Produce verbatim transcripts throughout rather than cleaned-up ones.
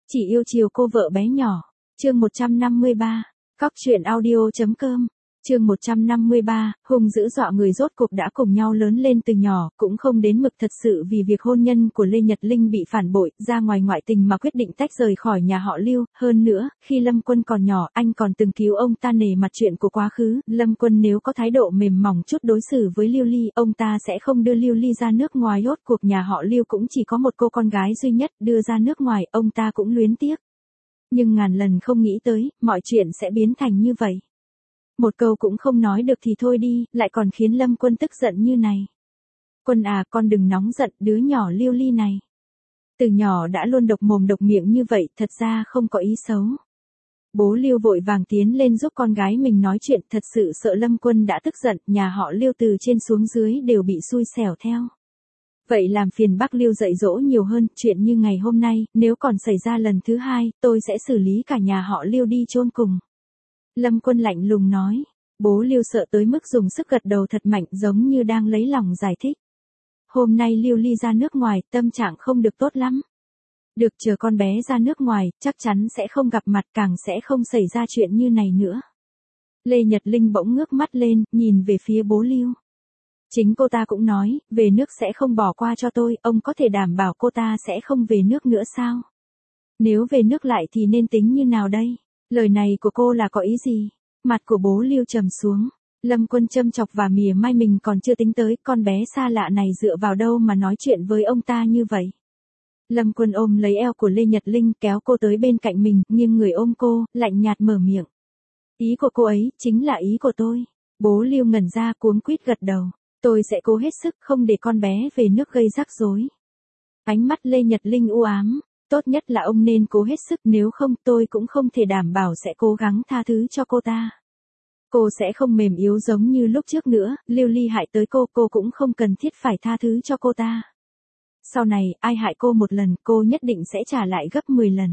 Chỉ yêu chiều cô vợ bé nhỏ. Chương một trăm năm mươi ba. Cóc truyện audio chấm com. Chương một trăm năm mươi ba, hung dữ dọa người rốt cuộc đã cùng nhau lớn lên từ nhỏ, cũng không đến mực thật sự vì việc hôn nhân của Lê Nhật Linh bị phản bội, ra ngoài ngoại tình mà quyết định tách rời khỏi nhà họ Lưu. Hơn nữa, khi Lâm Quân còn nhỏ, anh còn từng cứu ông ta nể mặt chuyện của quá khứ. Lâm Quân nếu có thái độ mềm mỏng chút đối xử với Lưu Ly, ông ta sẽ không đưa Lưu Ly ra nước ngoài. Rốt cuộc nhà họ Lưu cũng chỉ có một cô con gái duy nhất, đưa ra nước ngoài, ông ta cũng luyến tiếc. Nhưng ngàn lần không nghĩ tới, mọi chuyện sẽ biến thành như vậy. Một câu cũng không nói được thì thôi đi, lại còn khiến Lâm Quân tức giận như này. Quân à, con đừng nóng giận, đứa nhỏ Lưu Ly này. Từ nhỏ đã luôn độc mồm độc miệng như vậy, thật ra không có ý xấu. Bố Lưu vội vàng tiến lên giúp con gái mình nói chuyện, thật sự sợ Lâm Quân đã tức giận, nhà họ Lưu từ trên xuống dưới đều bị xui xẻo theo. Vậy làm phiền bác Lưu dạy dỗ nhiều hơn, chuyện như ngày hôm nay, nếu còn xảy ra lần thứ hai, tôi sẽ xử lý cả nhà họ Lưu đi chôn cùng. Lâm Quân lạnh lùng nói, bố Lưu sợ tới mức dùng sức gật đầu thật mạnh giống như đang lấy lòng giải thích. Hôm nay Lưu Ly ra nước ngoài, tâm trạng không được tốt lắm. Được chờ con bé ra nước ngoài, chắc chắn sẽ không gặp mặt, càng sẽ không xảy ra chuyện như này nữa. Lê Nhật Linh bỗng ngước mắt lên, nhìn về phía bố Lưu. Chính cô ta cũng nói, về nước sẽ không bỏ qua cho tôi, ông có thể đảm bảo cô ta sẽ không về nước nữa sao? Nếu về nước lại thì nên tính như nào đây? Lời này của cô là có ý gì? Mặt của bố Lưu trầm xuống. Lâm Quân châm chọc và mỉa mai mình còn chưa tính tới, con bé xa lạ này dựa vào đâu mà nói chuyện với ông ta như vậy. Lâm Quân ôm lấy eo của Lê Nhật Linh, kéo cô tới bên cạnh mình, nghiêng người ôm cô, lạnh nhạt mở miệng. Ý của cô ấy, chính là ý của tôi. Bố Lưu ngẩn ra cuống quýt gật đầu. Tôi sẽ cố hết sức không để con bé về nước gây rắc rối. Ánh mắt Lê Nhật Linh u ám. Tốt nhất là ông nên cố hết sức, nếu không tôi cũng không thể đảm bảo sẽ cố gắng tha thứ cho cô ta. Cô sẽ không mềm yếu giống như lúc trước nữa, Lưu Ly hại tới cô, cô cũng không cần thiết phải tha thứ cho cô ta. Sau này, ai hại cô một lần, cô nhất định sẽ trả lại gấp mười lần.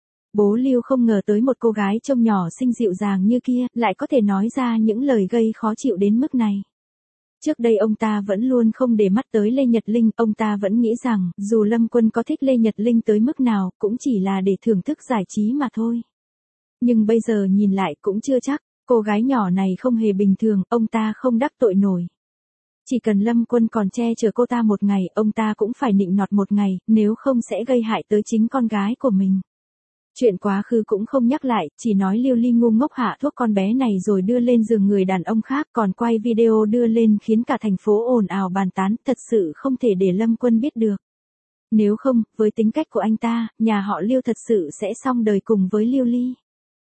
Bố Lưu không ngờ tới một cô gái trông nhỏ xinh dịu dàng như kia, lại có thể nói ra những lời gây khó chịu đến mức này. Trước đây ông ta vẫn luôn không để mắt tới Lê Nhật Linh, ông ta vẫn nghĩ rằng, dù Lâm Quân có thích Lê Nhật Linh tới mức nào, cũng chỉ là để thưởng thức giải trí mà thôi. Nhưng bây giờ nhìn lại cũng chưa chắc, cô gái nhỏ này không hề bình thường, ông ta không đắc tội nổi. Chỉ cần Lâm Quân còn che chở cô ta một ngày, ông ta cũng phải nịnh nọt một ngày, nếu không sẽ gây hại tới chính con gái của mình. Chuyện quá khứ cũng không nhắc lại, chỉ nói Lưu Ly ngu ngốc hạ thuốc con bé này rồi đưa lên giường người đàn ông khác, còn quay video đưa lên khiến cả thành phố ồn ào bàn tán, thật sự không thể để Lâm Quân biết được. Nếu không, với tính cách của anh ta, nhà họ Lưu thật sự sẽ xong đời cùng với Lưu Ly.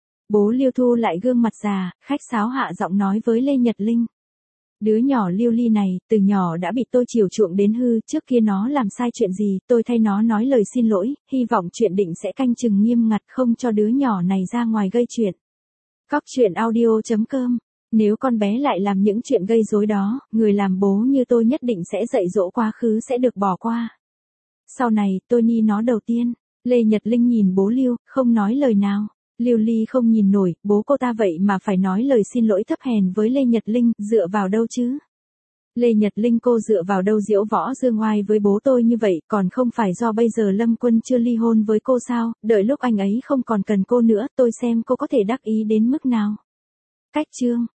Bố Lưu thu lại gương mặt già, khách sáo hạ giọng nói với Lê Nhật Linh. Đứa nhỏ Lưu Ly này, từ nhỏ đã bị tôi chiều chuộng đến hư, trước kia nó làm sai chuyện gì, tôi thay nó nói lời xin lỗi, hy vọng chuyện định sẽ canh chừng nghiêm ngặt không cho đứa nhỏ này ra ngoài gây chuyện. Cóc truyện audio chấm com. Nếu con bé lại làm những chuyện gây rối đó, người làm bố như tôi nhất định sẽ dạy dỗ, quá khứ sẽ được bỏ qua. Sau này, tôi ni nó đầu tiên. Lê Nhật Linh nhìn bố Lưu, không nói lời nào. Lưu Ly không nhìn nổi, bố cô ta vậy mà phải nói lời xin lỗi thấp hèn với Lê Nhật Linh, dựa vào đâu chứ? Lê Nhật Linh, cô dựa vào đâu diễu võ dương oai với bố tôi như vậy, còn không phải do bây giờ Lâm Quân chưa ly hôn với cô sao, đợi lúc anh ấy không còn cần cô nữa, tôi xem cô có thể đắc ý đến mức nào. Cách chương.